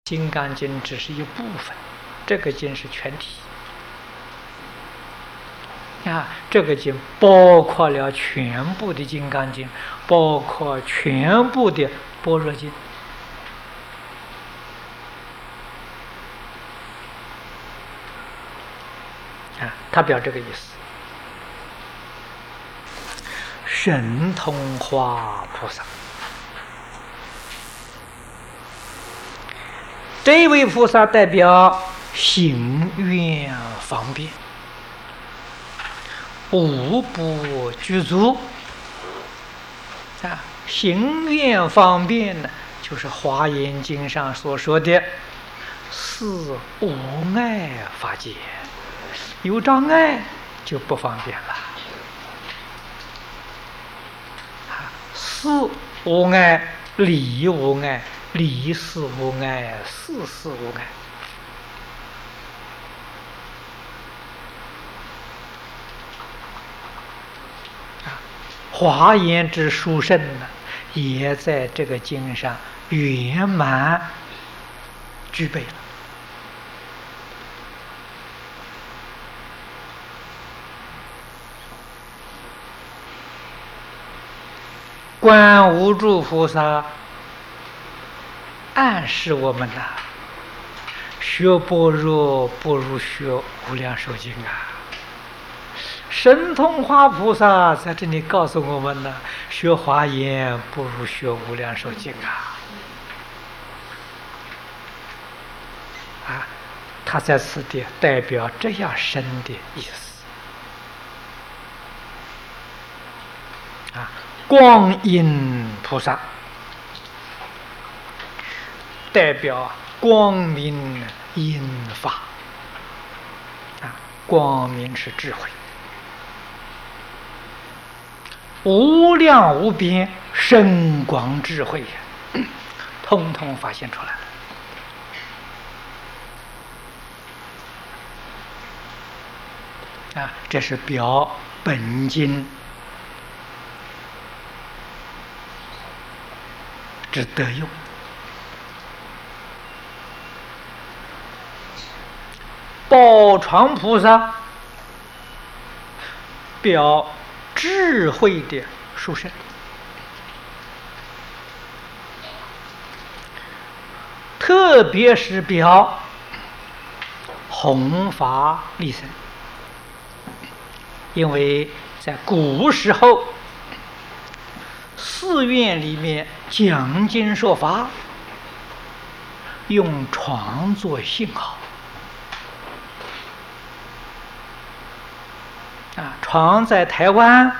金刚经只是一部分，这个经是全体。这个经包括了全部的金刚经，包括全部的般若经。他表这个意思。神通化菩萨，这位菩萨代表行愿方便，无不具足。行愿方便呢，就是《华严经》上所说的是无碍法界，有障碍就不方便了。事无碍，理无碍，理事无碍，事事无碍。华严之殊胜呢，也在这个经上圆满具备了。观无住菩萨暗示我们呐，学般若不如学无量寿经啊。神通化菩萨在这里告诉我们呢，学华严不如学无量寿经啊。他在此地代表这样深的意思啊。光阴菩萨代表光明因法啊，光明是智慧，无量无边深广智慧通通发现出来了啊！这是表本经之得用。宝床菩萨表智慧的殊胜，特别是表弘法利生。因为在古时候寺院里面讲经说法，用床做信号啊，床在台湾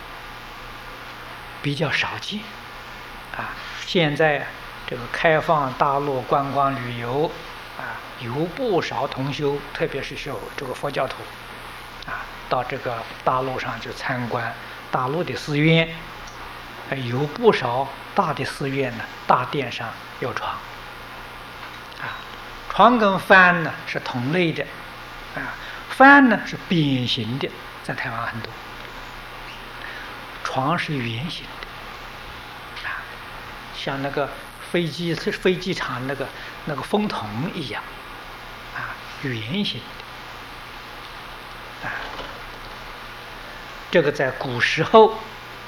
比较少见啊。现在这个开放大陆观光旅游啊，有不少同修，特别是这个佛教徒啊，到这个大陆上去参观大陆的寺院，有不少大的寺院呢，大殿上有床啊。床跟幡呢是同类的啊，幡呢是扁形的，在台湾很多，床是圆形的啊，像那个飞机场那个风筒一样啊，圆形的啊。这个在古时候，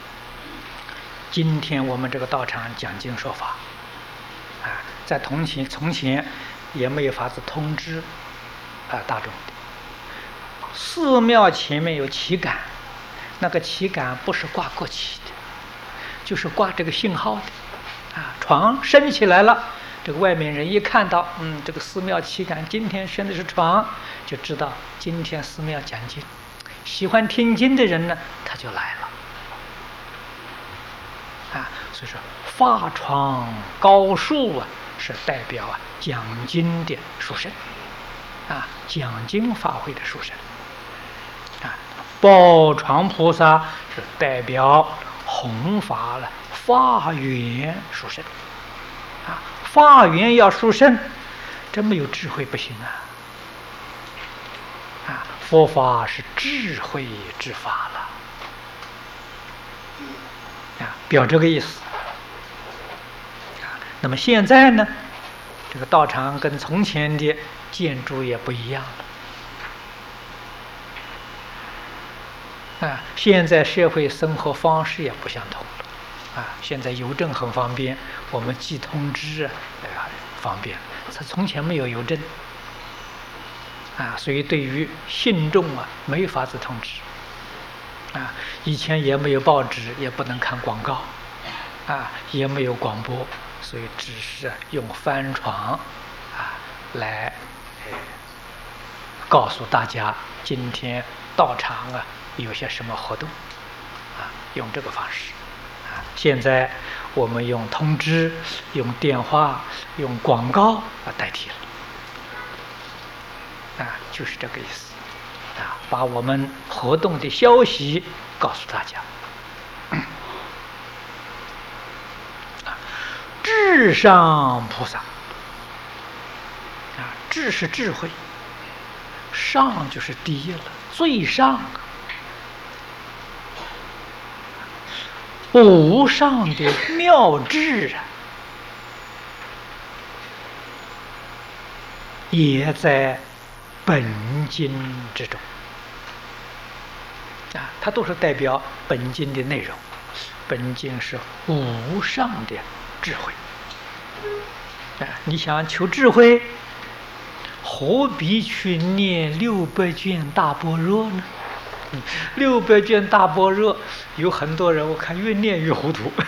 今天我们这个道场讲经说法啊，在从前也没有法子通知啊大众。寺庙前面有旗杆，那个旗杆不是挂国旗的，就是挂这个信号的啊。床升起来了，这个外面人一看到，这个寺庙旗杆今天升的是床，就知道今天寺庙讲经。喜欢听经的人呢，他就来了啊。所以说法床高树啊，是代表讲经的殊胜啊，讲经法会的殊胜啊。宝床菩萨是代表弘法了法缘殊胜啊。法缘要殊胜，这没有智慧不行啊。佛法是智慧之法了啊，表这个意思啊。那么现在呢， 这个道场跟从前的建筑也不一样了。现在社会生活方式也不相同了。现在邮政很方便，我们寄通知方便。从前没有邮政。所以对于信众没法子通知。以前也没有报纸，也不能看广告，也没有广播，所以只是用帆船来告诉大家今天道场有些什么活动，用这个方式。现在我们用通知、用电话、用广告代替了。就是这个意思。把我们活动的消息告诉大家。智上菩萨，智是智慧，上就是第一了，最上，无上的妙智也在本经之中。它都是代表本经的内容。本经是无上的智慧。你想求智慧，何必去念600卷大般若呢？600卷大般若，有很多人我看越念越糊涂。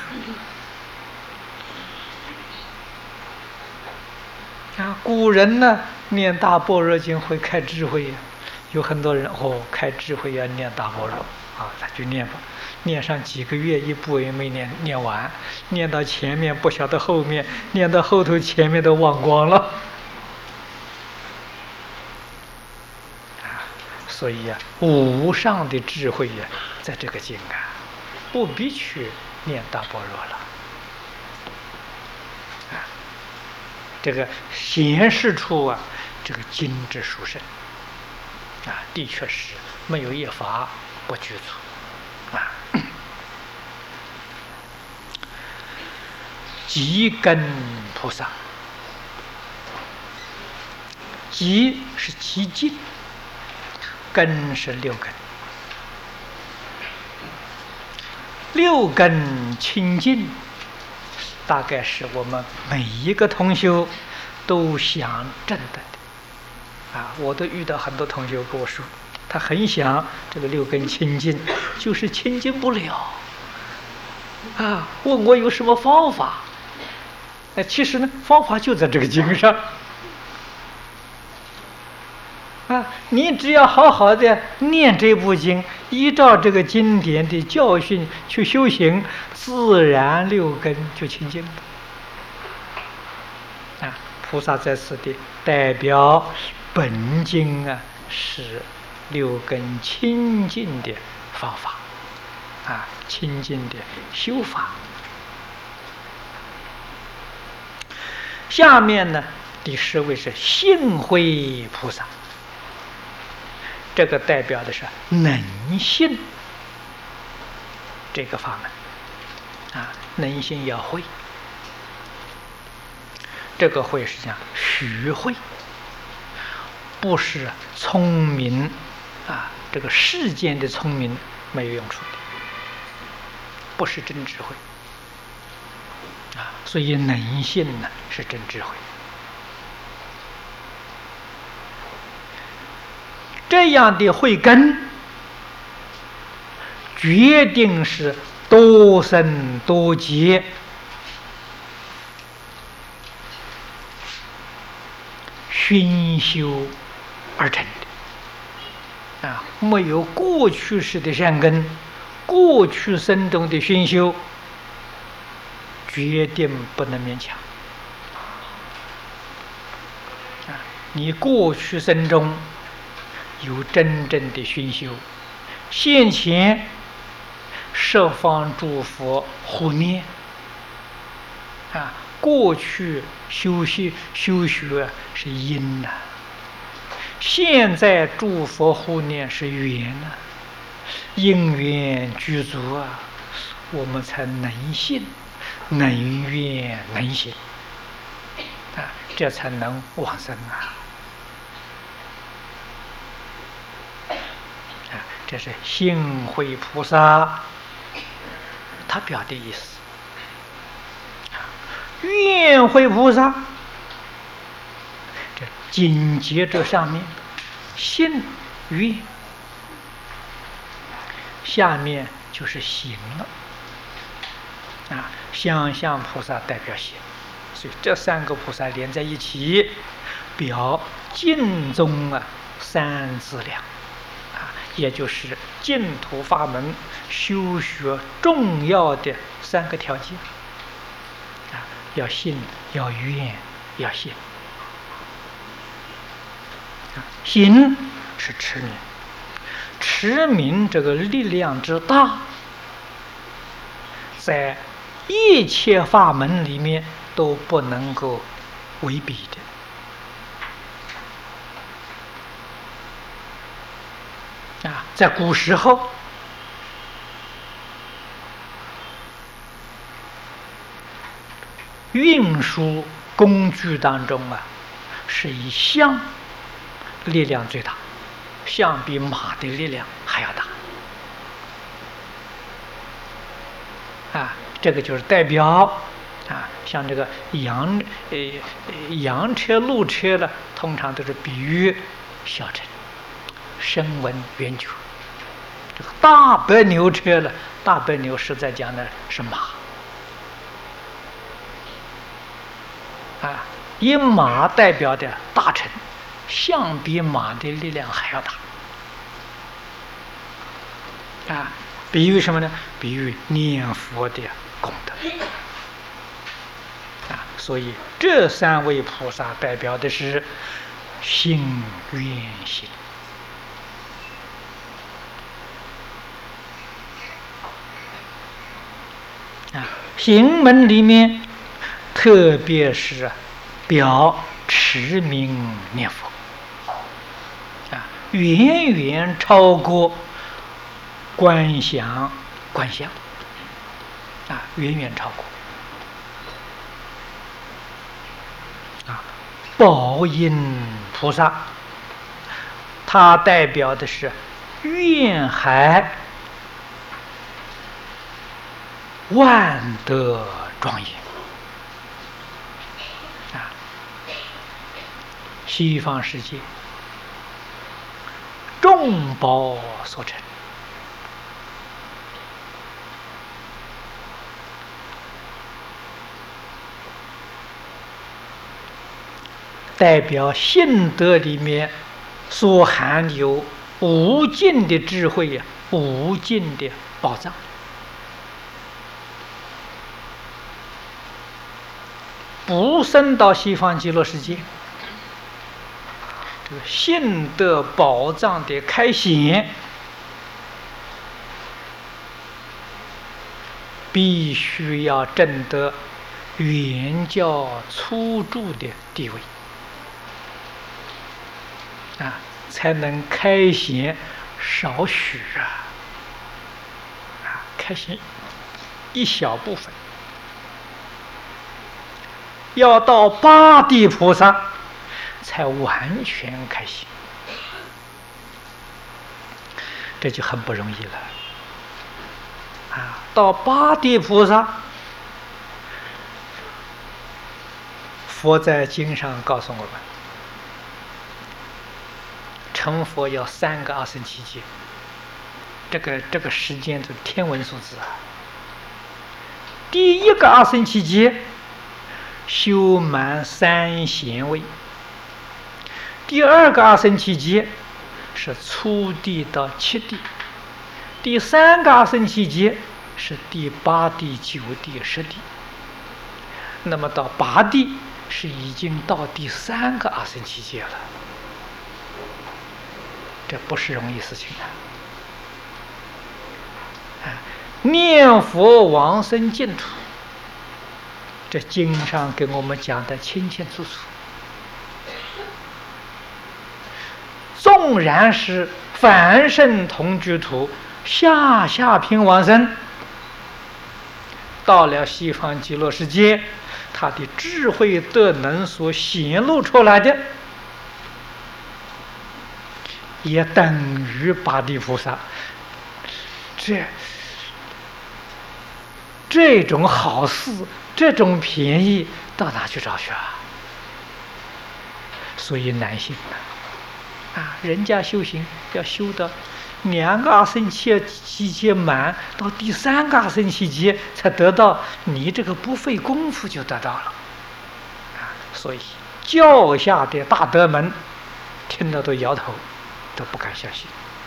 古人呢念大般若经会开智慧呀。有很多人开智慧要念大般若他就念吧，念上几个月，一部也没念完，念到前面不晓得后面，念到后头前面都忘光了。所以无上的智慧在这个经不必去念大般若了。这个显示出这个经之殊胜。的确是没有一法不具足。极根菩萨，极是极尽，根是6根。6根清净，大概是我们每一个同修都想证得的。我都遇到很多同学跟我说，他很想这个6根清净，就是清净不了。问我有什么方法？其实呢，方法就在这个经上。你只要好好的念这部经，依照这个经典的教训去修行，自然6根就清净了。菩萨在此地代表本经是6根清净的方法，清净的修法。下面呢，第10位是信慧菩萨，这个代表的是能信这个法门，能信要会。这个会是讲虚会，不是聪明这个世间的聪明没有用处的，不是真智慧所以能信呢是真智慧。这样的慧根，决定是多生多劫熏修而成的没有过去式的善根，过去生中的熏修，决定不能勉强你过去生中有真正的熏修，现前十方诸佛护念过去修学是因现在诸佛护念是缘因缘具足我们才能信，能愿能行这才能往生啊！这是信会菩萨他表的意思。愿会菩萨，这紧接着上面信愿，下面就是行了啊。相向菩萨代表行，所以这三个菩萨连在一起，表净宗三资粮啊，也就是净土法门修学重要的三个条件啊，要信，要愿，要行。行是持名，持名这个力量之大，在一切法门里面都不能够为比的啊！在古时候，运输工具当中是以象力量最大，象比马的力量还要大啊！这个就是代表啊，像这个洋车、路车呢，通常都是比喻小乘声闻缘觉。这个大白牛车呢，大白牛实在讲的是马啊，以马代表的大乘，象比马的力量还要大啊！比喻什么呢？比喻念佛的功德啊！所以这三位菩萨代表的是信愿行啊。行门里面，特别是表持名念佛啊，远远超过观想啊，远远超过啊。宝音菩萨，它代表的是愿海万德庄严啊，西方世界众宝所成。代表性德里面所含有无尽的智慧无尽的宝藏。不升到西方极乐世界，这个性德宝藏的开显，必须要证得原教初住的地位啊，才能开显少许开显一小部分。要到八地菩萨才完全开显，这就很不容易了啊！到八地菩萨，佛在经上告诉我们，成佛要3个阿僧祇劫，这个时间是天文数字啊！第一个阿僧祇劫修满3贤位，第二个阿僧祇劫是初地到7地，第3个阿僧祇劫是第8地、9地、10地。那么到8地是已经到第3个阿僧祇劫了，这不是容易事情念佛往生净土，这经上给我们讲的清清楚楚。纵然是凡圣同居土下品往生，到了西方极乐世界， 他的智慧德能所显露出来的，也等于八地菩萨。这种好事，这种便宜，到哪去找去啊？所以难行啊！人家修行要修到2个阿僧祇劫满，到第3个阿僧祇劫才得到，你这个不费功夫就得到了啊！所以教下的大德们听了都摇头，都不敢相信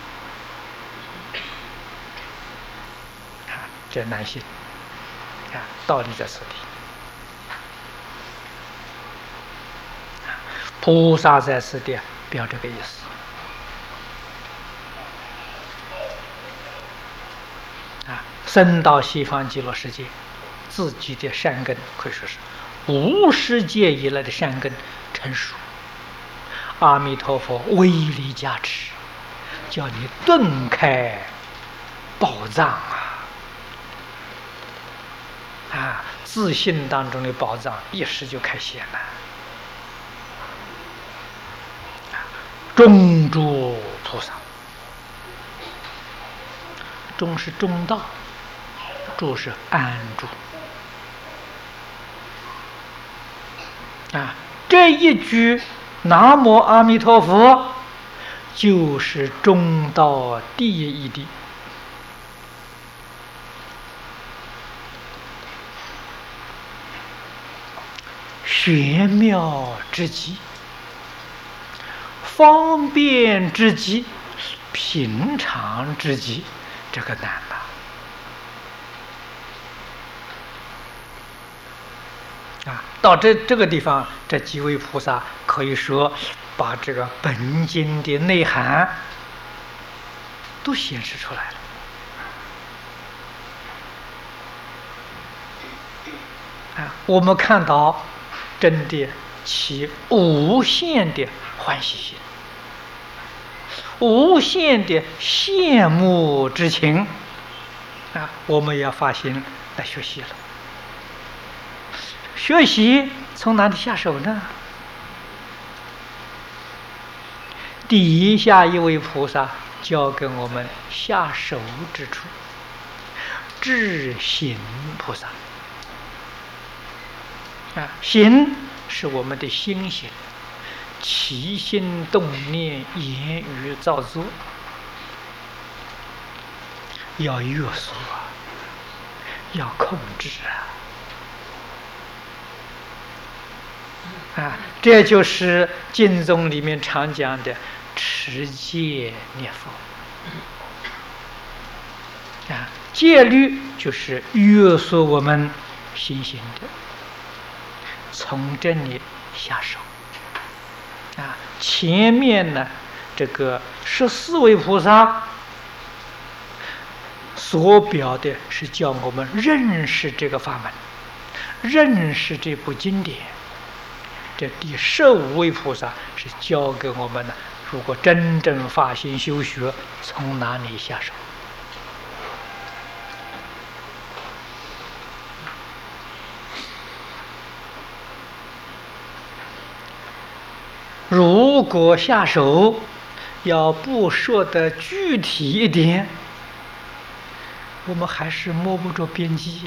啊！这难行啊！道理在此地。菩萨在此地表这个意思啊，生到西方极乐世界，自己的善根可以说是无世界以来的善根成熟，阿弥陀佛威力加持，叫你顿开宝藏啊！自信当中的宝藏一时就开显了。中诸菩萨，中是中道，住是安住啊！这一句南无阿弥陀佛，就是中道第一义谛，玄妙之极，方便之极，平常之极，这个难了啊！到这个地方，这几位菩萨可以说把这个本经的内涵都显示出来了啊！我们看到真的其无限的欢喜心，无限的羡慕之情啊！我们要发心来学习了。学习从哪里下手呢？底下一位菩萨教给我们下手之处，智行菩萨啊，行是我们的心行，起心动念、言语造作，要约束啊，要控制啊！这就是经宗里面常讲的持戒念佛啊。戒律就是约束我们心行的，从这里下手啊。前面呢，这个14位菩萨所表的是叫我们认识这个法门，认识这部经典。这第15位菩萨是教给我们的，如果真正发心修学，从哪里下手？如果下手要不说的具体一点，我们还是摸不着边际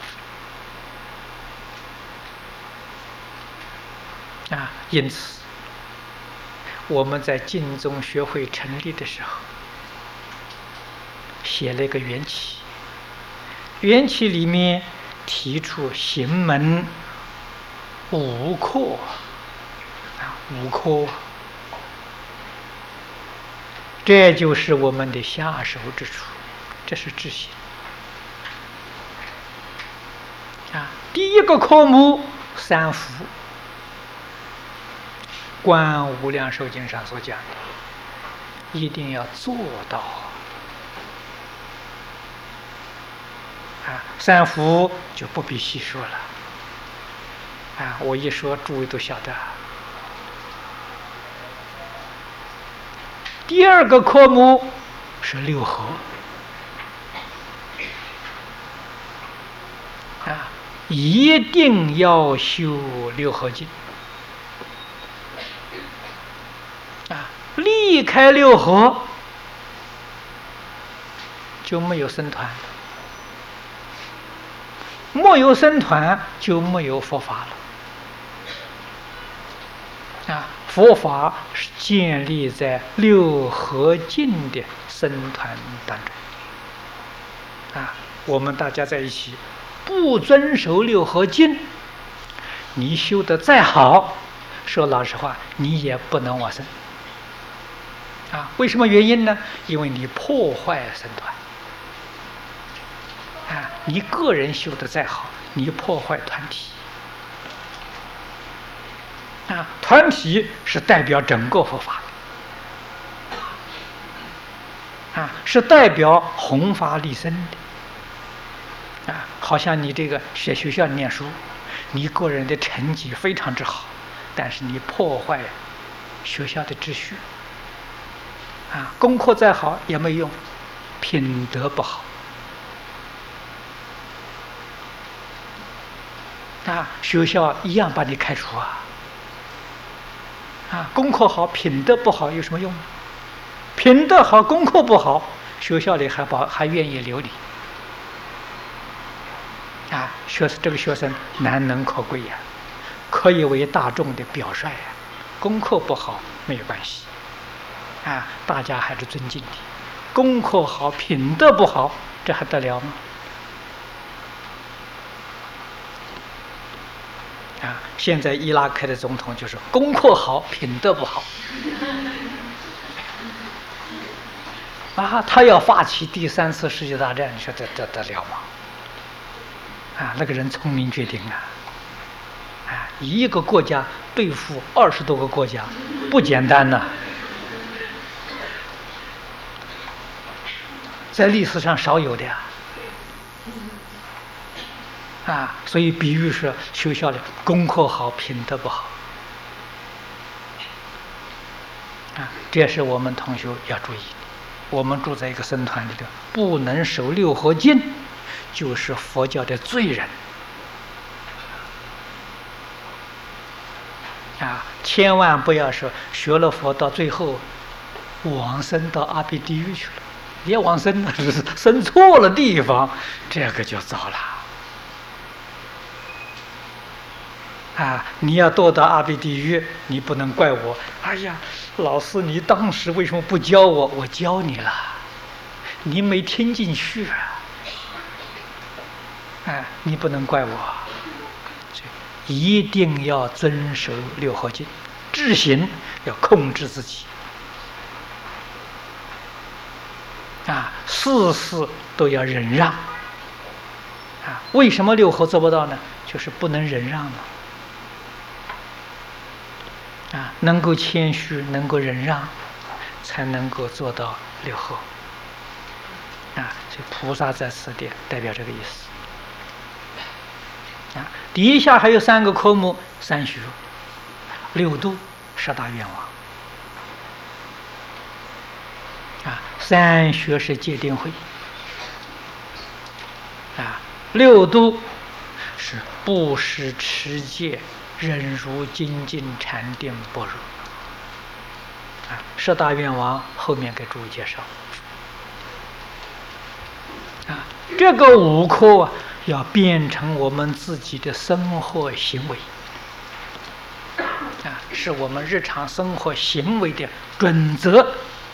啊！因此，我们在净宗学会成立的时候，写了一个缘起。缘起里面提出行门5课5课，这就是我们的下手之处，这是智行啊。第一个科目3福。观无量寿经上所讲的，一定要做到啊！3福就不必细说了啊，我一说诸位都晓得。第二个科目是6合啊一定要修六合敬啊！离开六合就没有僧团，没有僧团就没有佛法了啊！佛法是建立在六合敬的僧团当中啊！我们大家在一起不遵守六合敬，你修得再好，说老实话，你也不能往生啊！为什么原因呢？因为你破坏僧团啊！你个人修得再好，你破坏团体啊！团体是代表整个佛法啊，是代表弘法利生的啊！好像你这个在学校念书，你个人的成绩非常之好，但是你破坏学校的秩序啊！功课再好也没用，品德不好啊，学校一样把你开除啊！啊，功课好，品德不好有什么用？品德好，功课不好，学校里还愿意留你啊！这个学生难能可贵呀，可以为大众的表率呀。功课不好没有关系啊，大家还是尊敬你。功课好，品德不好，这还得了吗？啊，现在伊拉克的总统就是功课好，品德不好啊！他要发起第3次世界大战，你说这得了吗？啊，那个人聪明绝顶啊！啊，一个国家对付20多个国家，不简单呐！在历史上少有的呀！啊，所以比喻是学校里功课好，品德不好啊，这是我们同学要注意的。我们住在一个僧团里头，不能守六合敬，就是佛教的罪人啊！千万不要说学了佛到最后往生到阿鼻地狱去了，别往生了，生错了地方，这个就糟了。啊！你要堕到阿鼻地狱，你不能怪我。哎呀，老师，你当时为什么不教我？我教你了，你没听进去啊！哎，你不能怪我。一定要遵守六合敬，知行要控制自己啊，事事都要忍让啊。为什么六合做不到呢？就是不能忍让嘛。啊，能够谦虚，能够忍让，才能够做到六合。啊，所以菩萨在此地代表这个意思。啊，底下还有3个科目：3学、6度、10大愿望。啊，3学是戒定慧。啊，6度是布施、持戒、忍辱、精进、禅定、般若。啊，10大愿望后面给诸位介绍。啊，这个5科啊，要变成我们自己的生活行为，啊，是我们日常生活行为的准则。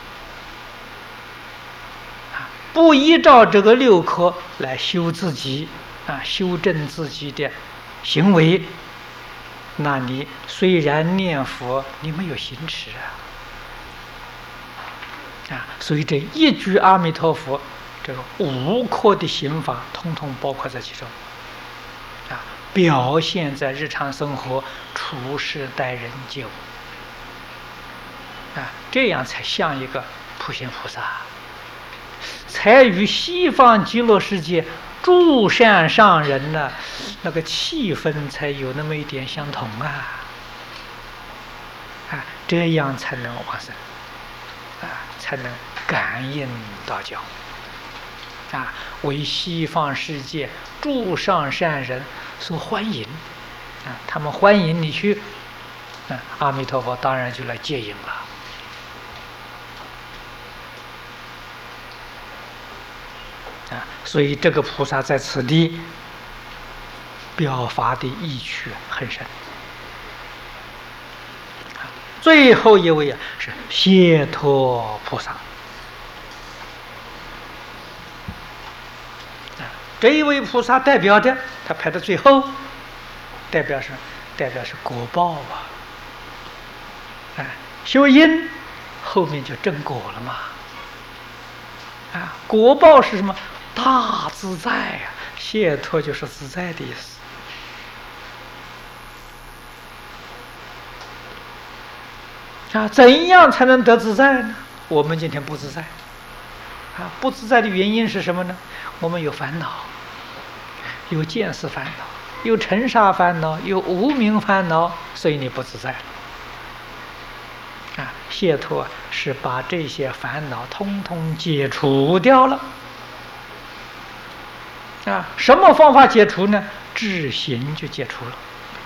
啊，不依照这个6科来修自己，啊，修正自己的行为，那你虽然念佛，你没有行持啊，所以这一句阿弥陀佛，这个5科的行法，统统包括在其中，啊，表现在日常生活处事待人接物，啊，这样才像一个普贤菩萨，才与西方极乐世界诸善上人呢，那个气氛才有那么一点相同啊，啊，这样才能往生，啊，才能感应道教。 为西方世界诸上善人所欢迎，他们欢迎你去，阿弥陀佛当然就来接引了。所以这个菩萨在此地表法的意趣很深。最后一位是解脱菩萨，这一位菩萨代表的，他排到最后，代表是果报修因后面就正果了嘛。果报是什么？大自在解脱就是自在的意思。怎样才能得自在呢？我们今天不自在，不自在的原因是什么呢？我们有烦恼，有见思烦恼，有尘沙烦恼，有无明烦恼，所以你不自在。解脱是把这些烦恼通通解除掉了。什么方法解除呢？智行就解除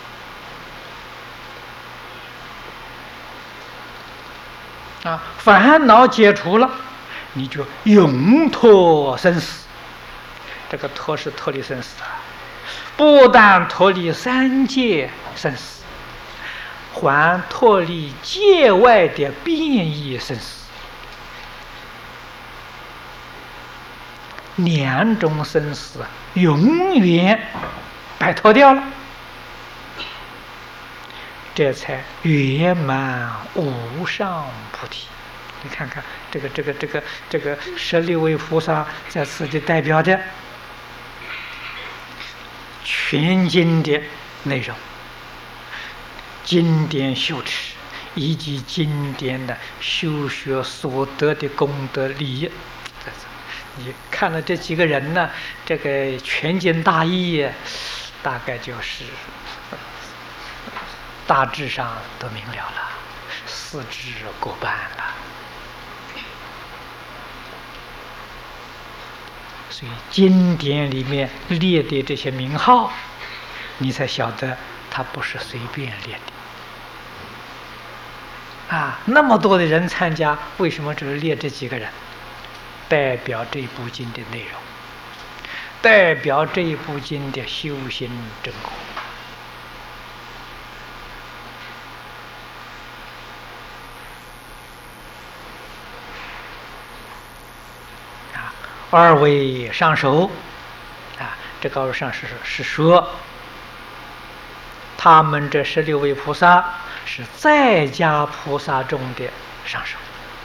了。烦恼解除了，你就永脱生死。这个脱是脱离生死不但脱离三界生死，还脱离界外的变异生死。两种生死永远摆脱掉了，这才圆满无上菩提。你看看这个16位菩萨在此地代表的全经的内容，经典修持以及经典的修学所得的功德利益。你看了这几个人呢，这个全经大义大概就是大致上都明了了，四智过半了。所以经典里面列的这些名号，你才晓得他不是随便列的。那么多的人参加，为什么只是列这几个人？代表这部经的内容，代表这一部经的修行正果。二位上首，这个二位上首是说，他们这16位菩萨是在家菩萨中的上首。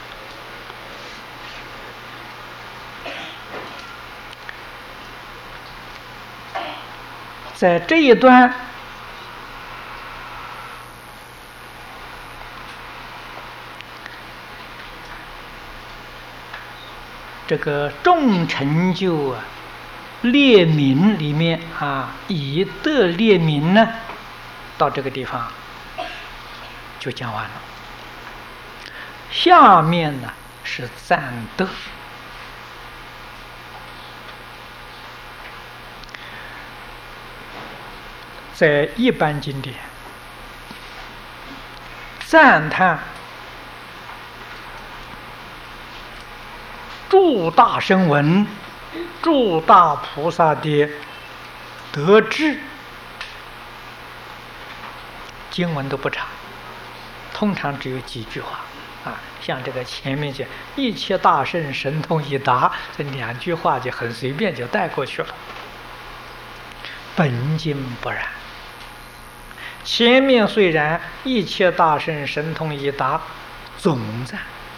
在这一段，这个众成就列名里面以德列名呢，到这个地方就讲完了。下面呢是赞德。在一般经典赞叹诸大声闻、诸大菩萨的德智，经文都不长，通常只有几句话像这个前面讲一切大圣神通已达，这2句话就很随便就带过去了。本经不然，前面虽然一切大圣神通已达总赞，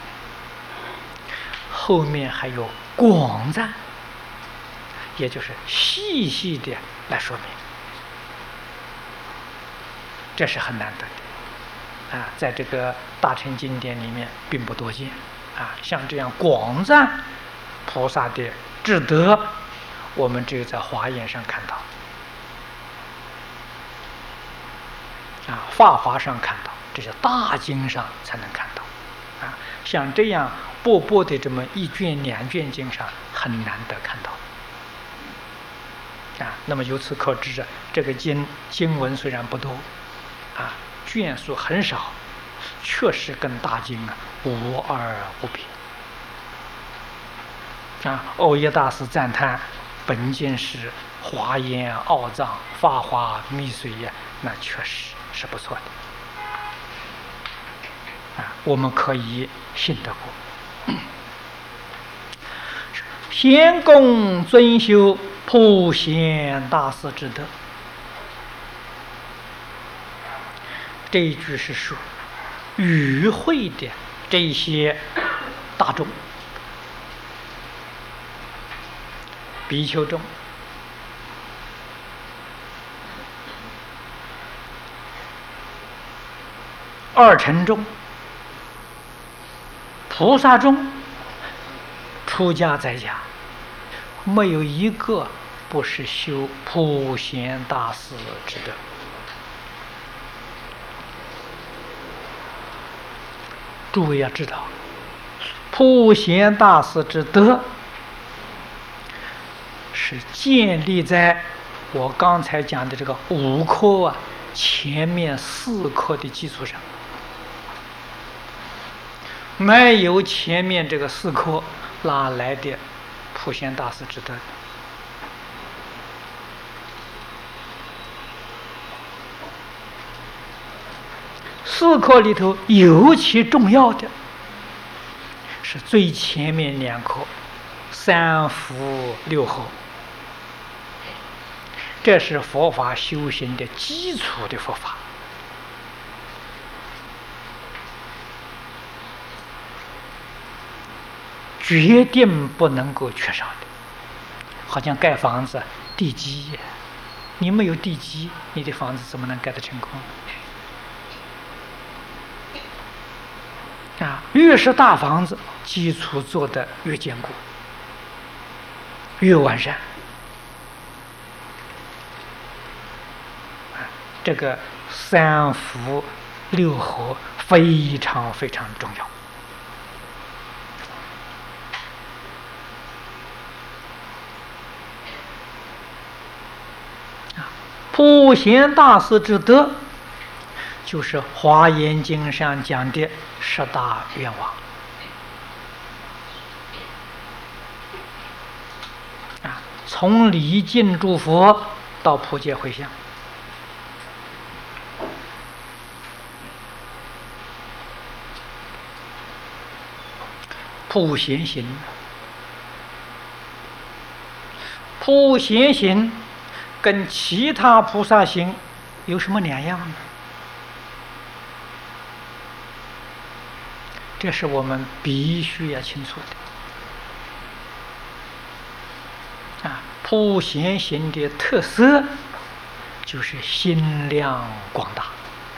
后面还有广赞，也就是细细的来说明，这是很难得的在这个大乘经典里面并不多见像这样广赞菩萨的智德，我们只有在华严上看到法华上看到，这些大经上才能看到像这样薄薄的这么一卷两卷经上，很难得看到。那么由此可知这个经文虽然不多，卷数很少，确实跟大经无二无别。欧耶大师赞叹本经是华严奥藏，法华密髓那确实是不错的。我们可以信得过。先共遵修普贤大师之德，这一句是说与会的这些大众，比丘众、二乘众、菩萨众、出家在家，没有一个不是修普贤大师之德。诸位要知道，普贤大师之德是建立在我刚才讲的这个5科前面4科的基础上。没有前面这个4科，哪来的普贤大师之德？4科里头尤其重要的是最前面2科，3福6和，这是佛法修行的基础的佛法。决定不能够缺少的。好像盖房子，地基，你没有地基，你的房子怎么能盖得成功？越是大房子，基础做得越坚固，越完善。这个3福6和非常非常重要。普贤大师之德，就是《华严经》上讲的10大愿望。从礼敬诸佛到普皆回向，普贤行，普贤行跟其他菩萨行有什么两样呢？这是我们必须要清楚的。普贤行的特色就是心量广大，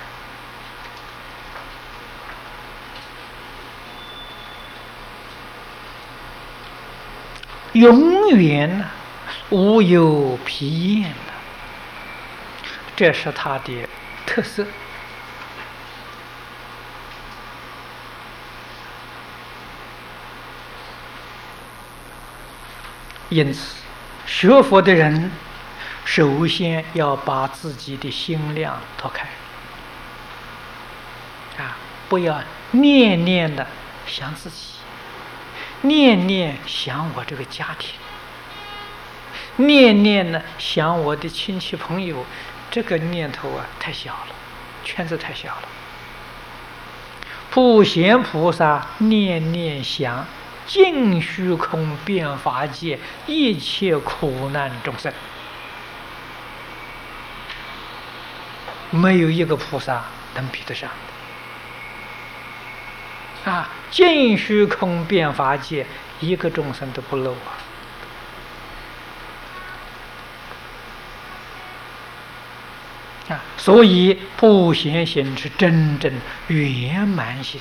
永远无有疲厌的，这是它的特色。因此，学佛的人首先要把自己的心量拓开，不要念念的想自己，念念想我这个家庭，念念呢想我的亲戚朋友，这个念头太小了，圈子太小了。普贤菩萨念念想尽虚空遍法界一切苦难众生，没有一个菩萨能比得上的。尽虚空遍法界，一个众生都不漏所以普贤行是真正圆满行。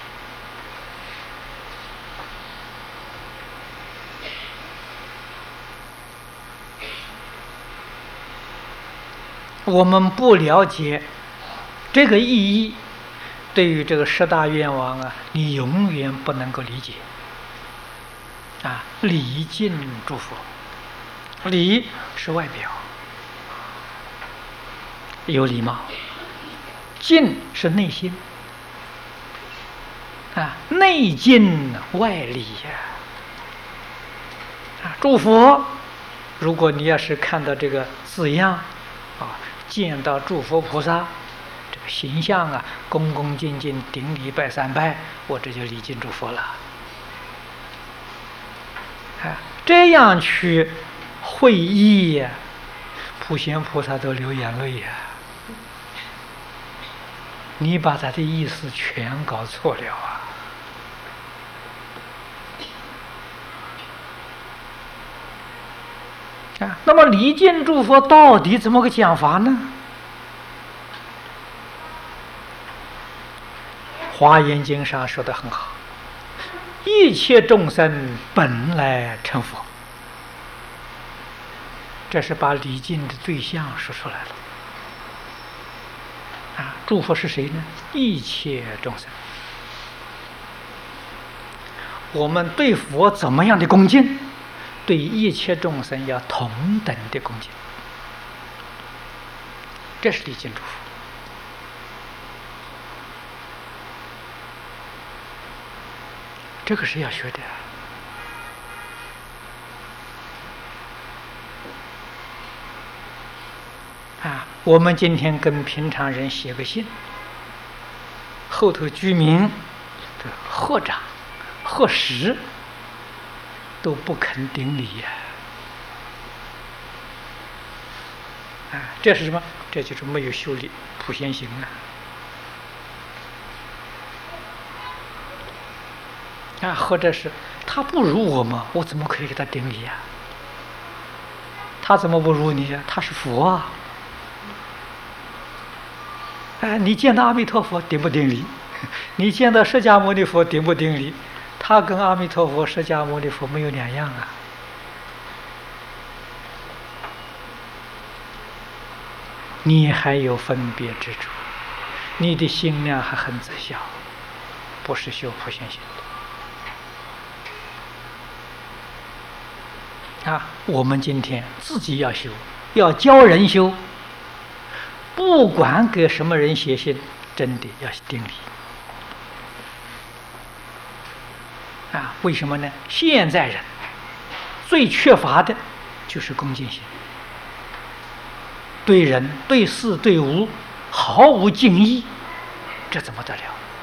我们不了解这个意义， 对于这个十大愿望啊，你永远不能够理解。礼敬诸佛，礼是外表，有礼貌；敬是内心，内敬外礼呀。诸佛，如果你要是看到这个字样，见到诸佛菩萨这个形象啊，恭恭敬敬顶礼拜三拜，我这就礼敬诸佛了。这样去会意呀，普贤菩萨都流眼泪呀。你把他的意思全搞错了啊！那么礼敬诸佛到底怎么个讲法呢？华严经上说得很好，一切众生本来成佛，这是把礼敬的对象说出来了。诸佛是谁呢？一切众生。我们对佛怎么样的恭敬，对一切众生要同等的恭敬，这是礼敬诸佛。这个是要学的。我们今天跟平常人写个信，后头居民的贺长、贺时都不肯顶礼这是什么？这就是没有修理普贤行或者是他不如我嘛，我怎么可以给他顶礼他怎么不如你呀？他是佛啊！你见到阿弥陀佛顶不顶礼？你见到释迦牟尼佛顶不顶礼？他跟阿弥陀佛、释迦牟尼佛没有两样你还有分别执着，你的心量还很窄小，不是修普贤行的。我们今天自己要修，要教人修，不管给什么人写信，真的要顶礼为什么呢？现在人最缺乏的就是恭敬心，对人对事对物毫无敬意，这怎么得了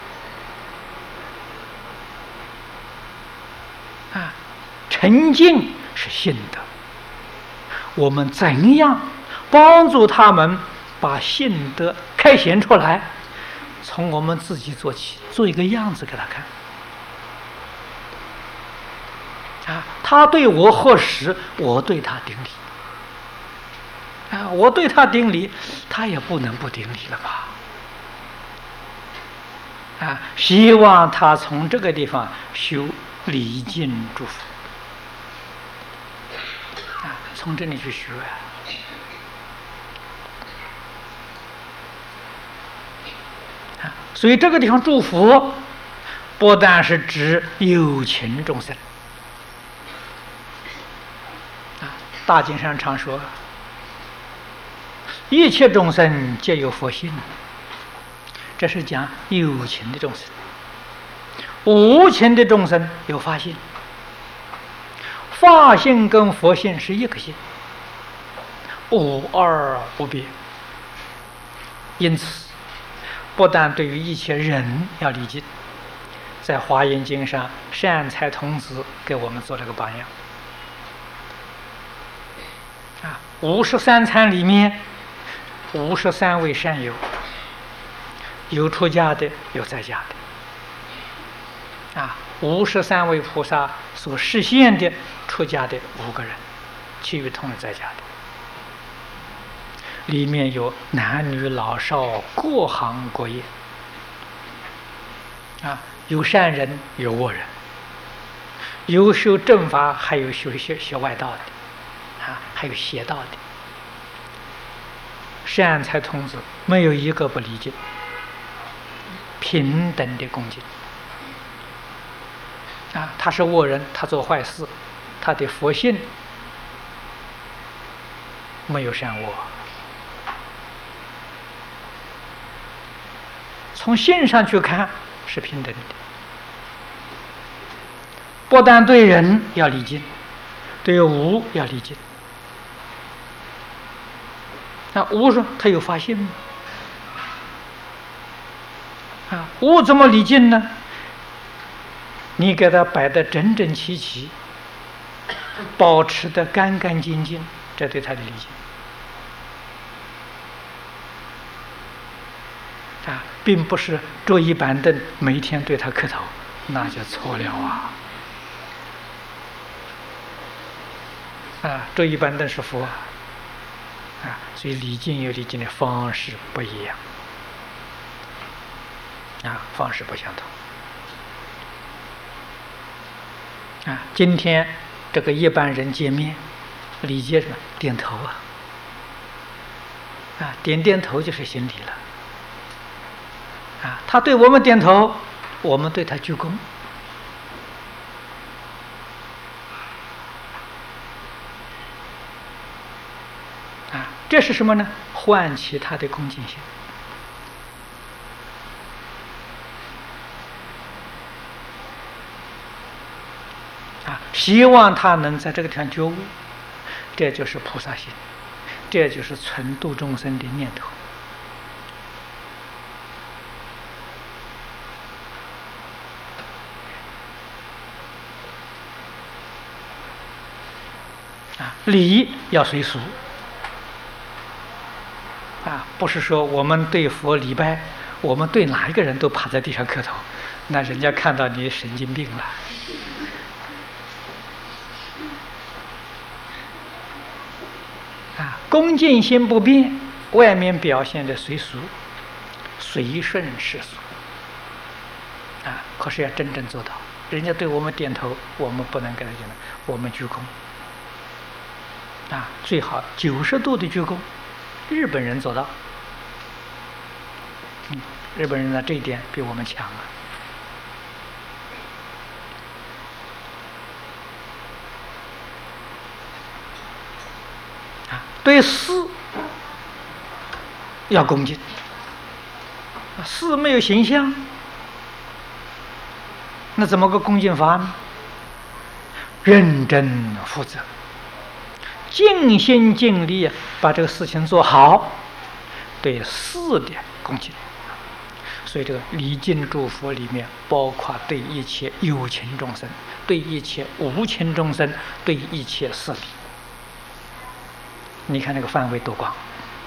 沉静是信德，我们怎样帮助他们把信德开显出来？从我们自己做起，做一个样子给他看他对我贺时，我对他顶礼我对他顶礼，他也不能不顶礼了吧希望他从这个地方修礼敬诸佛从这里去学所以这个地方祝福不但是指有情众生大经上常说一切众生皆有佛性，这是讲有情的众生。无情的众生有法性，法性跟佛性是一个性，无二不别。因此不但对于一切人要理解，在华严经上善财童子给我们做了个榜样53参里面53位善友，有出家的，有在家的53位菩萨所示现的出家的5个人，其余通是在家的。里面有男女老少各行各业有善人，有恶人，有修正法，还有修外道的还有邪道的。善财童子没有一个不理解， 平等的恭敬。他是恶人，他做坏事，他的佛性没有善恶，从性上去看是平等的。不但对人要礼敬，对物要礼敬。那物说他有发心吗？物怎么礼敬呢？你给他摆得整整齐齐，保持得干干净净，这对他的礼敬。并不是桌椅板凳每天对他磕头，那就错了桌椅板凳是佛所以礼敬有礼敬的方式不一样方式不相同今天这个一般人见面礼节什么？点头点头就是行礼了他对我们点头，我们对他鞠躬这是什么呢？唤起他的恭敬心希望他能在这个地方觉悟，这就是菩萨心，这就是纯度众生的念头礼要随俗不是说我们对佛礼拜，我们对哪一个人都趴在地上磕头，那人家看到你神经病了恭敬心不变，外面表现的随俗，随顺世俗可是要真正做到，人家对我们点头，我们不能跟他讲，我们鞠躬最好90度的鞠躬，日本人做到日本人呢这一点比我们强对事要恭敬，事没有形象，那怎么个恭敬法呢？认真负责，尽心尽力把这个事情做好，对事的恭敬。所以这个礼敬诸佛里面包括对一切有情众生，对一切无情众生，对一切事理。你看那个范围多广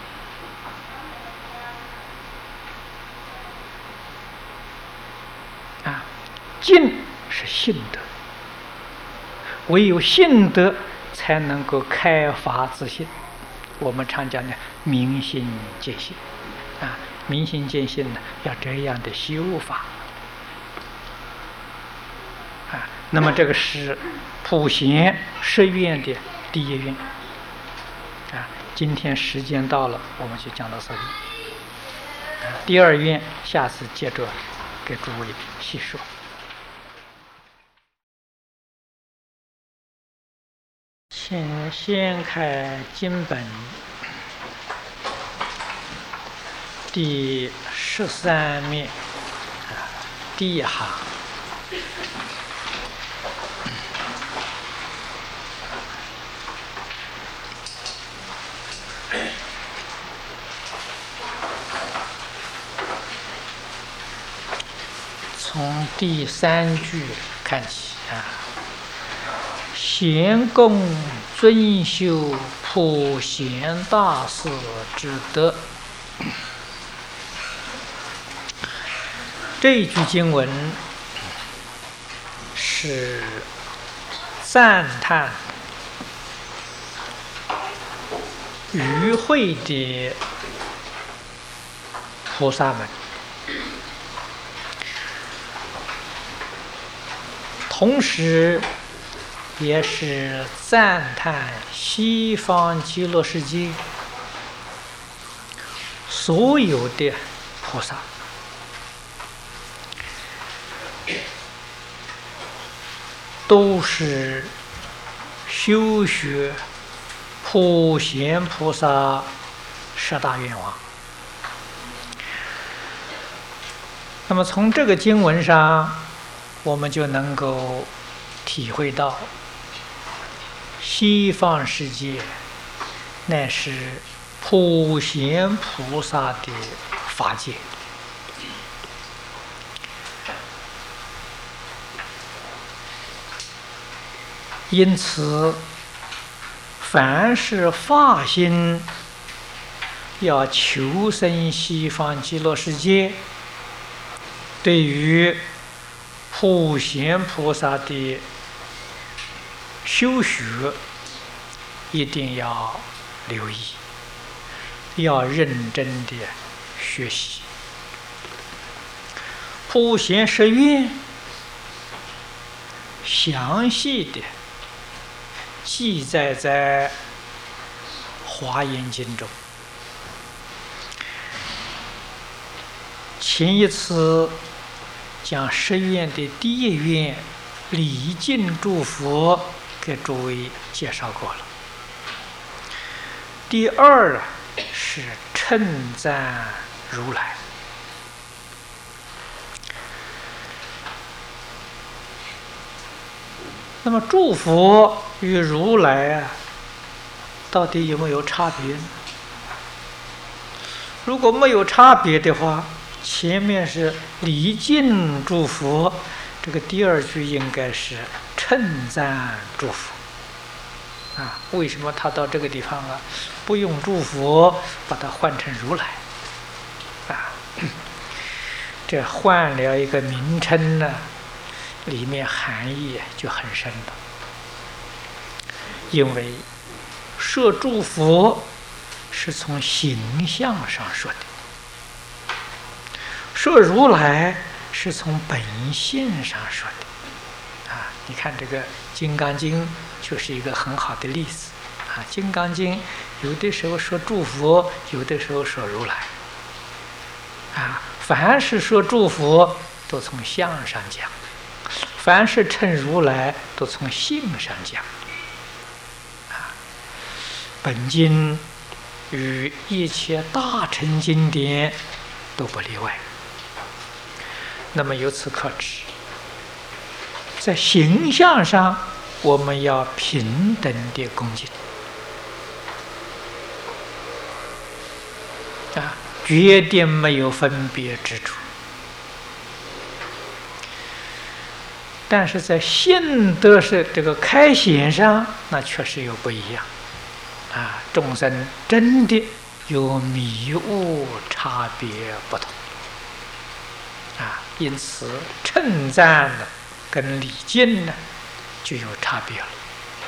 敬是信德，唯有信德才能够开发自信。我们常讲的明心见性明心见性呢，要这样的修法那么这个是普贤十愿的第一愿今天时间到了，我们就讲到这里第二愿下次接着给诸位细说。先开经本第13面第一行从第3句看起贤供尊修普贤大士之德。这一句经文是赞叹与会的菩萨们，同时也是赞叹西方极乐世界所有的菩萨都是修学普贤菩萨十大愿望。那么从这个经文上，我们就能够体会到，西方世界乃是普贤菩萨的法界。因此，凡是发心要求生西方极乐世界，对于普贤菩萨的修学，一定要留意，要认真的学习。普贤十愿详细的记载在《华严经》中。前一次将十愿的第一愿礼敬诸佛给诸位介绍过了。第二是称赞如来。那么诸佛与如来到底有没有差别呢？如果没有差别的话，前面是礼敬诸佛，这个第二句应该是称赞诸佛。为什么他到这个地方不用诸佛，把它换成如来？这换了一个名称呢，里面含义就很深了。因为说诸佛是从形象上说的，说如来是从本性上说的。你看这个《金刚经》就是一个很好的例子。《金刚经》有的时候说诸佛，有的时候说如来。凡是说诸佛，都从相上讲；凡是称如来，都从性上讲。本经与一切大乘经典都不例外。那么由此可知，在形象上我们要平等的恭敬，决定没有分别之处。但是在性德是这个开显上，那确实有不一样。众生真的有迷悟差别不同。因此称赞呢跟礼敬呢就有差别了。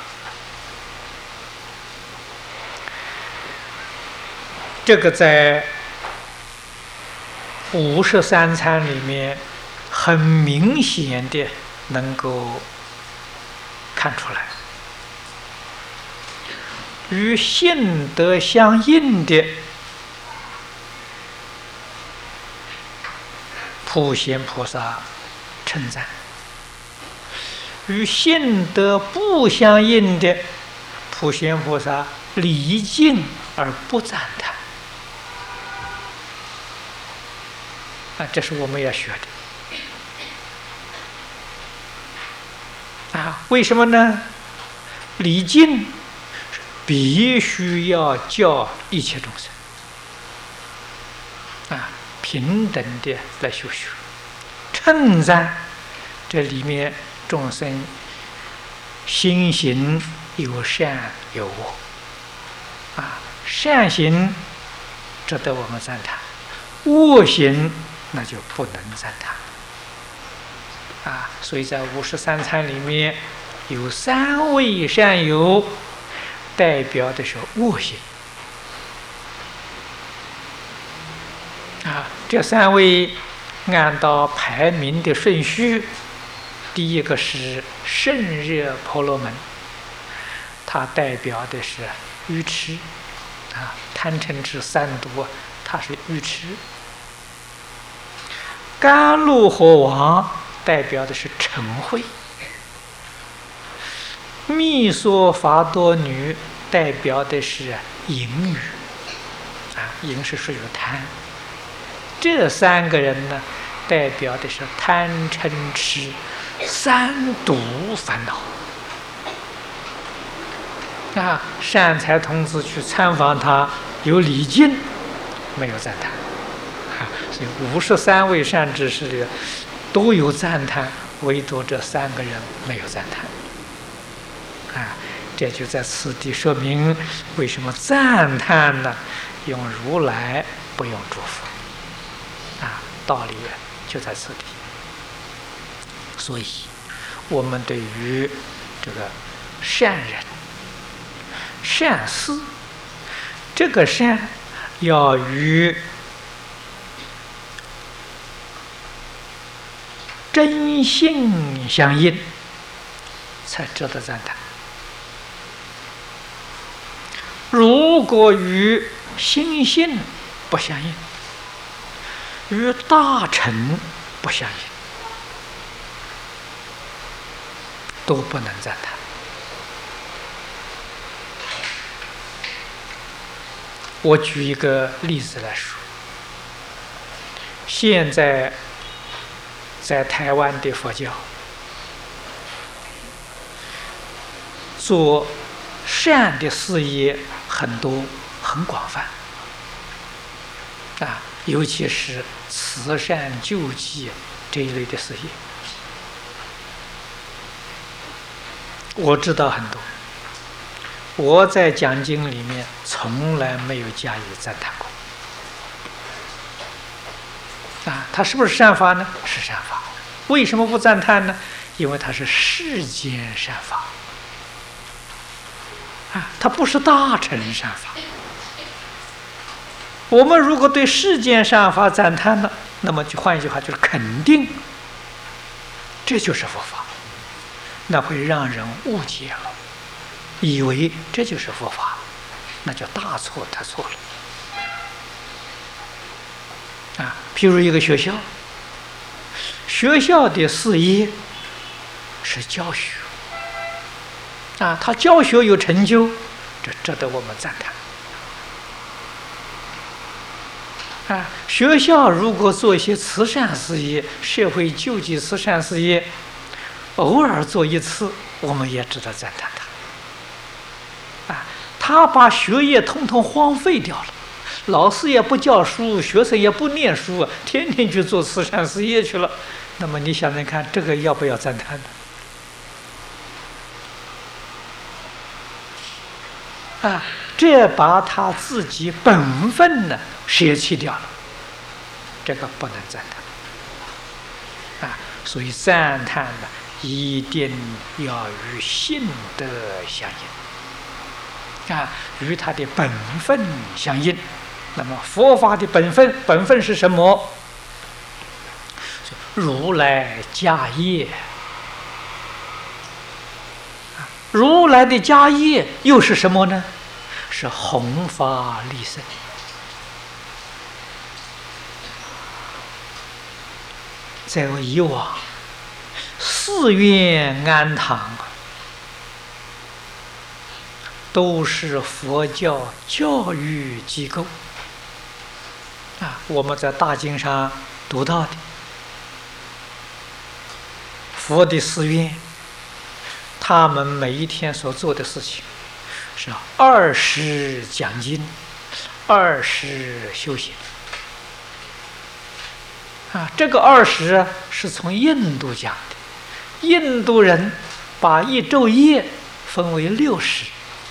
这个在53参里面很明显的能够看出来。与性德相应的普贤菩萨称赞，与性德不相应的普贤菩萨礼敬而不赞叹。这是我们要学的。为什么呢？礼敬必须要教一切众生平等的来修学。称赞这里面众生心行有善有恶善行值得我们赞叹，恶行那就不能赞叹。所以在53参里面有3位善友，代表的是恶行。这3位按照排名的顺序，第一个是胜热婆罗门，它代表的是愚痴贪嗔痴3毒，它是愚痴。甘露火王代表的是嗔恚；密娑伐多女代表的是淫欲。淫是属于贪。这3个人呢，代表的是贪嗔痴3毒烦恼。善财童子去参访他，有礼敬，没有赞叹。所以53位善知识里都有赞叹，唯独这3个人没有赞叹。这就在此地说明为什么赞叹呢？用如来，不用诸佛。道理就在此地。所以，我们对于这个善人、善事，这个善要与真性相应，才值得赞叹。如果与心性不相应，与大乘不相应，都不能赞叹。我举一个例子来说，现在在台湾的佛教做善的事业很多，很广泛尤其是慈善救济这一类的事业，我知道很多。我在讲经里面从来没有加以赞叹过。它是不是善法呢？是善法。为什么不赞叹呢？因为它是世间善法，它不是大乘善法。我们如果对世间善法赞叹了，那么就换一句话，就是肯定这就是佛法，那会让人误解了，以为这就是佛法，那就大错特错了。譬如一个学校，学校的事业是教学，他教学有成就，这值得我们赞叹。学校如果做一些慈善事业、社会救济慈善事业，偶尔做一次，我们也值得赞叹他。他把学业统统荒废掉了，老师也不教书，学生也不念书，天天去做慈善事业去了。那么你想想看，这个要不要赞叹呢？这把他自己本分呢舍弃掉了，这个不能赞叹。所以赞叹呢，一定要与性德相应，与他的本分相应。那么佛法的本分是什么？如来家业。如来的家业又是什么呢？是弘法利生。在以往寺院庵堂都是佛教教育机构我们在大经上读到的，佛的寺院，他们每一天所做的事情是20讲经，20修行。这个20是从印度讲的，印度人把一昼夜分为60，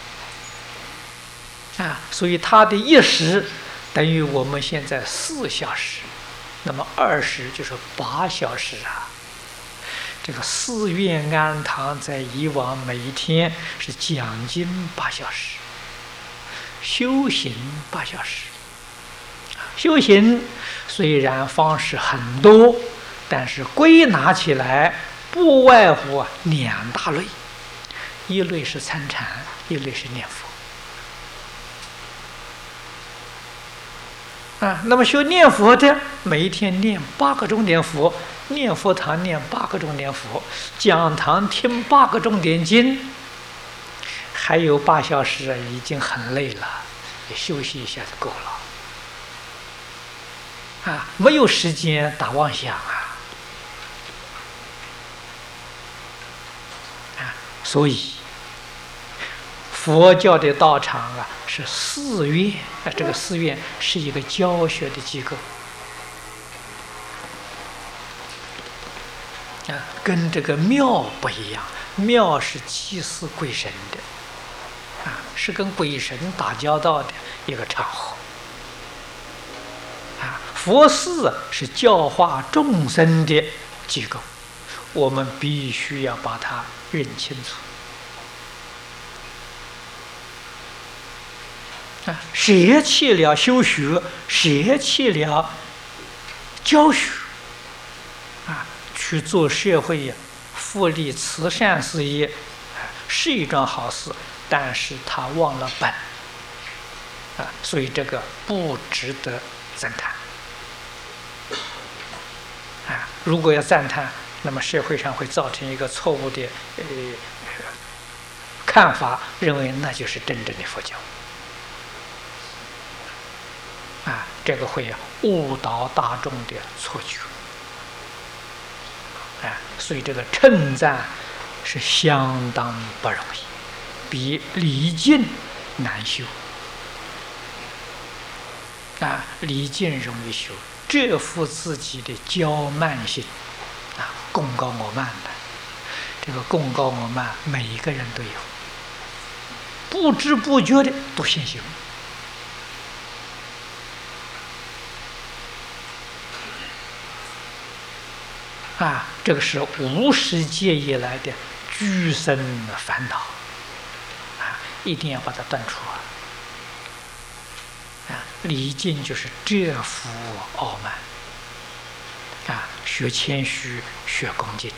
所以他的1时等于我们现在4小时，那么20就是8小时这个寺院庵堂在以往每一天是讲经8小时，修行8小时。修行虽然方式很多，但是归纳起来不外乎2大类，一类是参禅，一类是念佛。 那么学念佛的，每一天念8个钟点佛，念佛堂念8个钟点佛，讲堂听8个钟点经，还有8小时已经很累了，你休息一下就够了。没有时间打妄想所以佛教的道场是寺院这个寺院是一个教学的机构跟这个庙不一样，庙是祭祀鬼神的是跟鬼神打交道的一个场合佛寺是教化众生的机构，我们必须要把它认清楚舍弃了修学，舍弃了教学去做社会福利慈善事业是一桩好事，但是他忘了本所以这个不值得赞叹如果要赞叹，那么社会上会造成一个错误的看法，认为那就是真正的佛教这个会误导大众的错觉所以这个称赞是相当不容易，比礼敬难修礼敬容易修，这副自己的骄慢性贡高我慢的，这个贡高我慢每一个人都有，不知不觉的都现行这个是无始劫以来的居生烦恼一定要把它断除礼敬就是这副傲慢学谦虚，学恭敬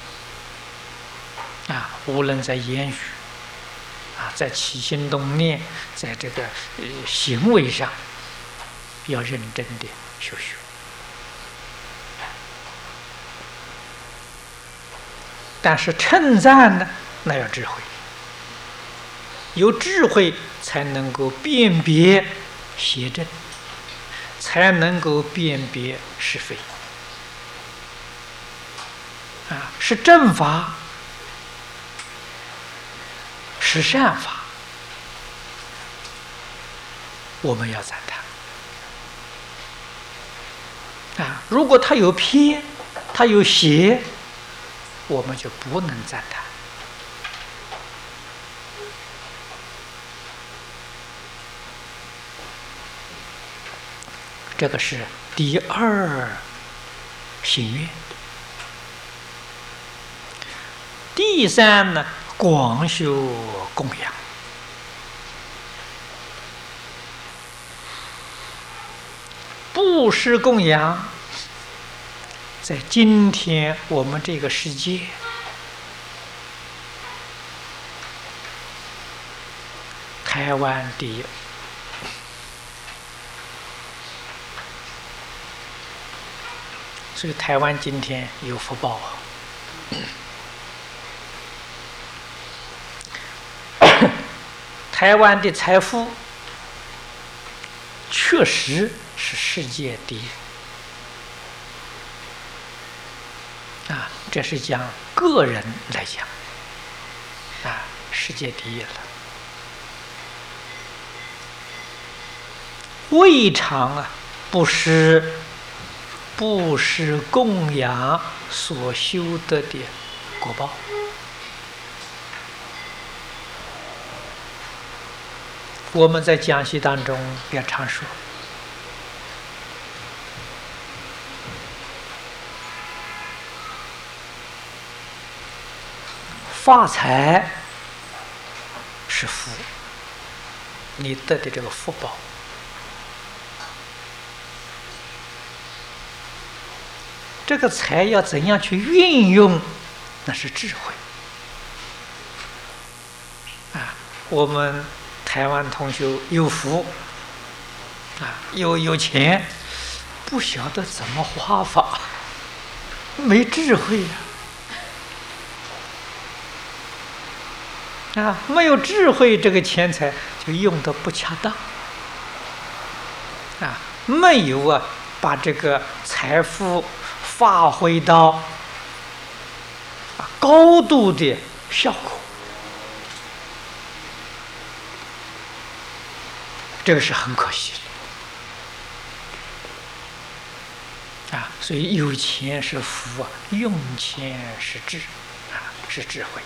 无论在言语在起心动念，在这个行为上要认真的修学但是称赞呢，那要智慧，有智慧才能够辨别邪正，才能够辨别是非是正法，是善法，我们要赞叹如果他有偏，他有邪，我们就不能赞叹这个是第二心愿。第三呢，广修供养。布施供养，在今天我们这个世界，台湾第一。所以台湾今天有福报台湾的财富确实是世界第一这是讲个人来讲世界第一了。未尝不是供养所修得的果报。我们在讲习当中也常说，发财是福，你得的这个福报。这个财要怎样去运用，那是智慧我们台湾同学有福有钱， 不晓得怎么花法，没智慧呀！没有智慧，这个钱财就用得不恰当没有把这个财富发挥到高度的效果，这个是很可惜的所以有钱是福用钱是智是智慧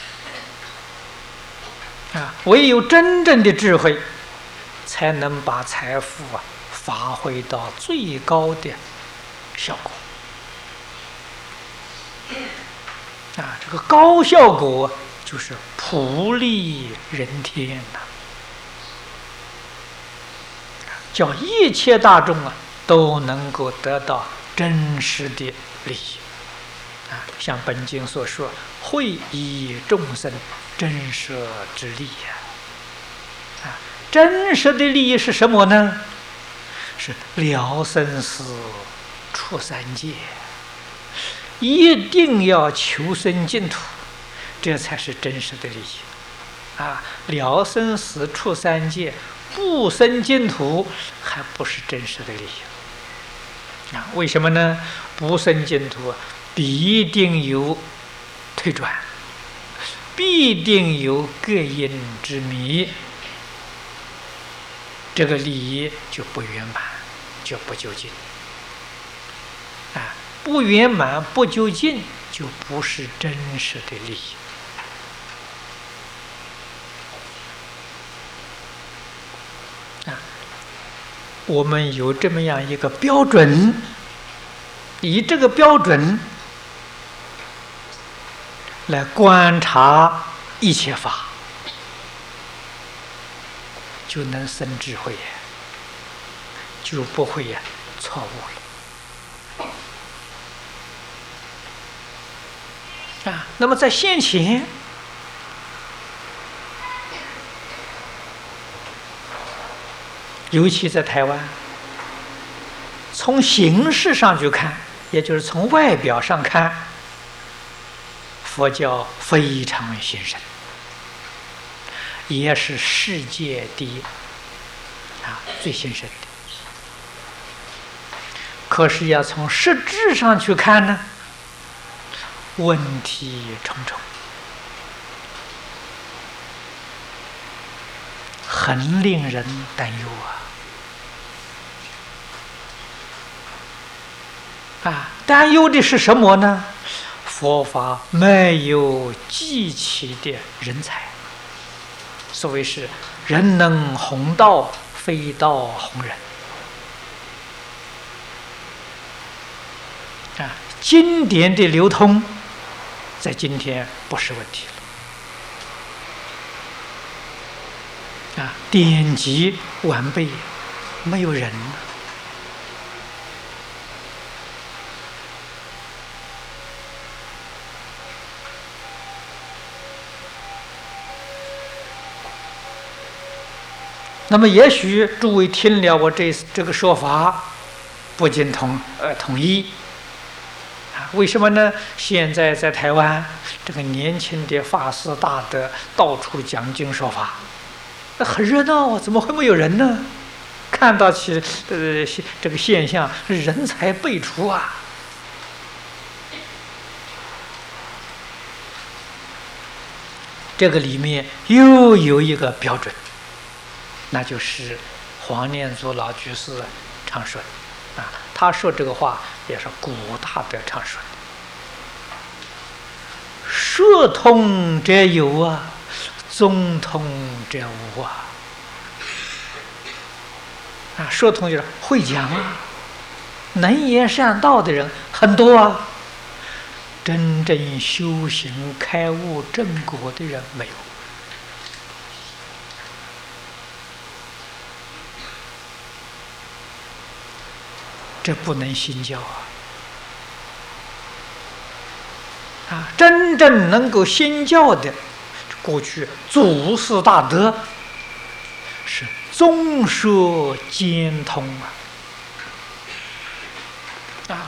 唯有真正的智慧，才能把财富发挥到最高的效果这个高效果就是普利人天叫一切大众都能够得到真实的利益像本经所说，惠以众生真实之利真实的利益是什么呢？是了生死出三界，一定要求生净土，这才是真实的利益了生死出三界，不生净土还不是真实的利益为什么呢？不生净土必定有退转，必定有各因之迷，这个利益就不圆满，就不究竟不圆满不究竟，就不是真实的利益我们有这么样一个标准，以这个标准来观察一切法，就能生智慧就不会错误了那么在现前，尤其在台湾，从形式上去看，也就是从外表上看，佛教非常兴盛，也是世界第一最兴盛的。可是要从实质上去看呢，问题重重，很令人担忧担忧的是什么呢？佛法没有济齐的人才，所谓是人能弘道，非道弘人经典的流通在今天不是问题了典籍完备，没有人那么也许诸位听了我这个说法不尽同意为什么呢？现在在台湾这个年轻的法师大德到处讲经说法，那很热闹怎么会没有人呢？看到起这个现象，人才辈出这个里面又有一个标准，那就是黄念祖老居士常说的他说这个话也是古大德常说的：说通者有宗通者无说通就是会讲能言善道的人很多真正修行开悟正果的人没有。这不能信教真正能够信教的，过去祖师大德是宗说兼通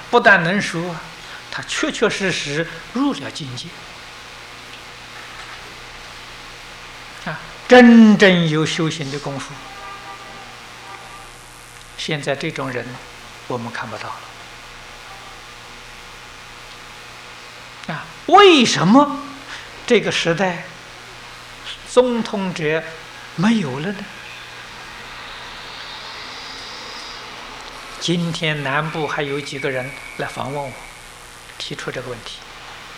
不但能说，他确确实实入了境界啊，真正有修行的功夫。现在这种人我们看不到了啊！为什么这个时代总统者没有了呢？今天南部还有几个人来访问我，提出这个问题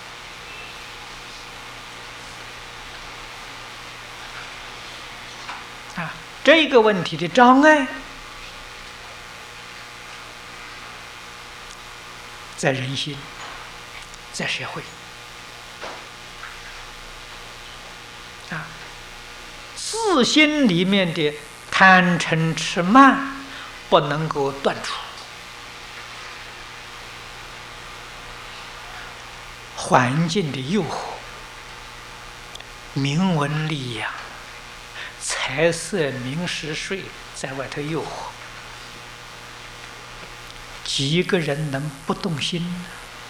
啊，这个问题的障碍在人心，在社会啊，自心里面的贪嗔痴慢不能够断除，环境的诱惑，名闻利养、财色名食睡在外头诱惑，几个人能不动心呢？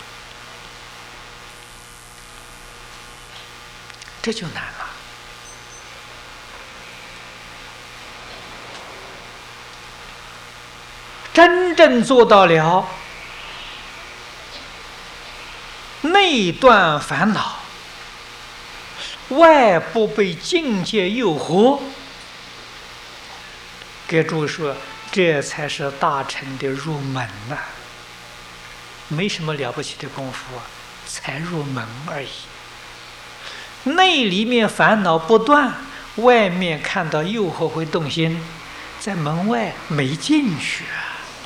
这就难了。真正做到了内断烦恼，外不被境界诱惑，给诸位说，这才是大乘的入门呐、没什么了不起的功夫啊，才入门而已。内里面烦恼不断，外面看到诱惑会动心，在门外没进去啊，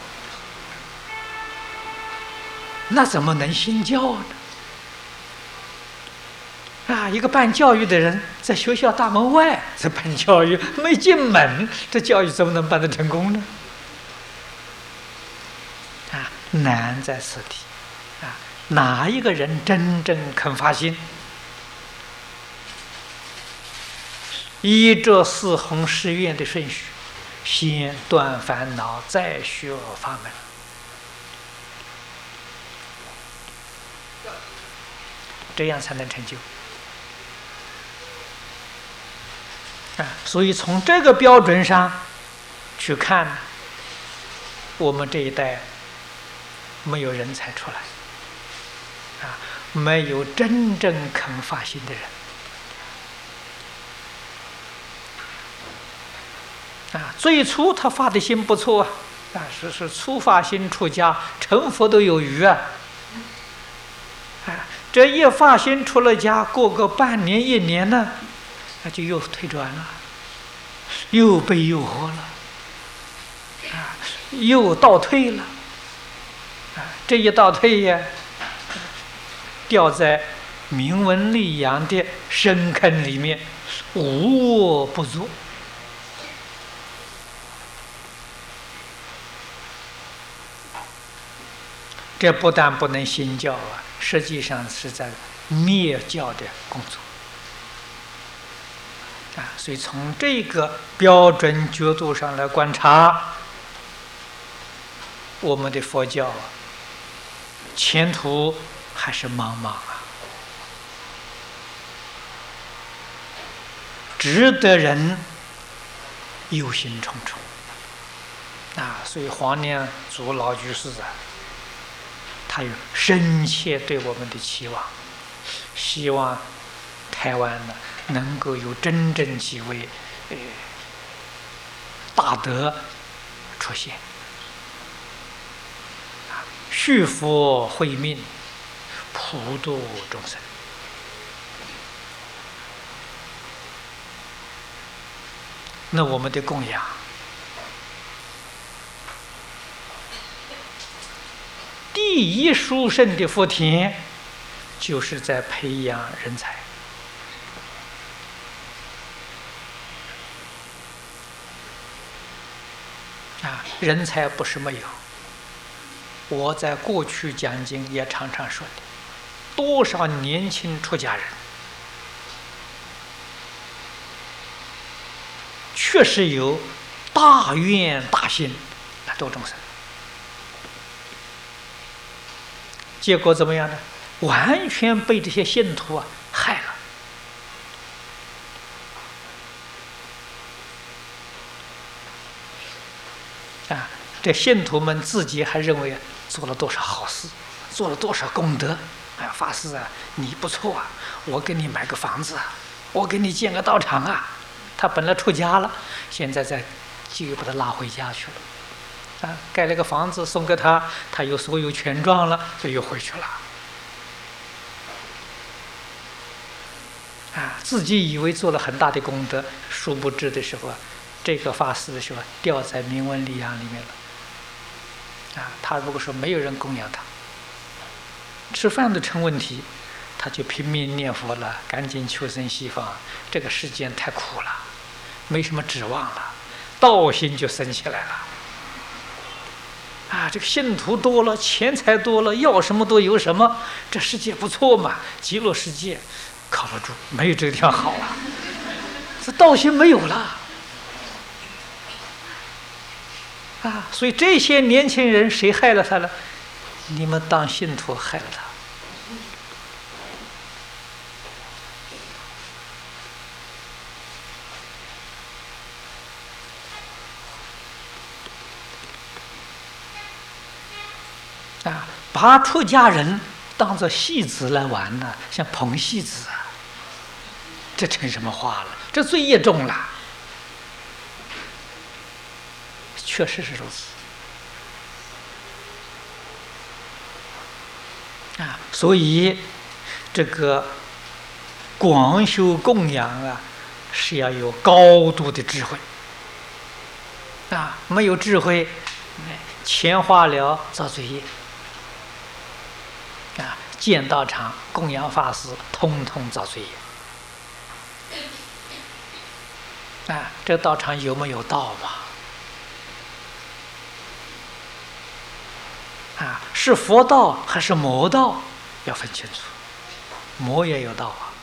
那怎么能信教呢？啊，一个办教育的人在学校大门外在办教育，没进门，这教育怎么能办得成功呢？啊，难在此地。啊，哪一个人真正肯发心，依着四弘誓愿的顺序，先断烦恼，再学法门，这样才能成就。啊，所以从这个标准上去看，我们这一代没有人才出来，啊，没有真正肯发心的人，啊，最初他发的心不错啊，是初发心出家，成佛都有余啊，啊，这一发心出了家，过个半年一年呢，那就又退转了，又被诱惑了，啊，又倒退了，啊，这一倒退呀，掉在名闻利养的深坑里面，无恶不作。这不但不能兴教啊，实际上是在灭教的工作。啊，所以从这个标准角度上来观察，我们的佛教啊，前途还是茫茫啊，值得人忧心忡忡啊。所以黄念祖老居士啊，他有深切对我们的期望，希望台湾呢能够有真正几位大德出现，续佛慧命，普度众生。那我们的供养，第一殊胜的福田，就是在培养人才。啊，人才不是没有。我在过去讲经也常常说的，多少年轻出家人，确实有大愿大心来度众生。 结果怎么样呢？完全被这些信徒害了。这信徒们自己还认为做了多少好事，做了多少功德。法师你不错我给你买个房子我给你建个道场他本来出家了，现在就又把他拉回家去了。盖了个房子送给他，他有所有权状了，就又回去了。自己以为做了很大的功德，殊不知的时候这个法师的时候掉在名闻利养里面了。他如果说没有人供养他，吃饭都成问题，他就拼命念佛了，赶紧求生西方。这个世间太苦了，没什么指望了，道心就生起来了。这个信徒多了，钱财多了，要什么都有什么，这世界不错嘛。极乐世界靠不住，没有这个地方好了，这道心没有了。所以这些年轻人谁害了他了？你们当信徒害了他。把出家人当作戏子来玩呢，像捧戏子这成什么话了？这罪业重了，确实是如此。所以这个广修供养是要有高度的智慧没有智慧，钱花了造罪业建道场供养法师，通通造罪业这个道场有没有道嘛？是佛道还是魔道？要分清楚。魔也有道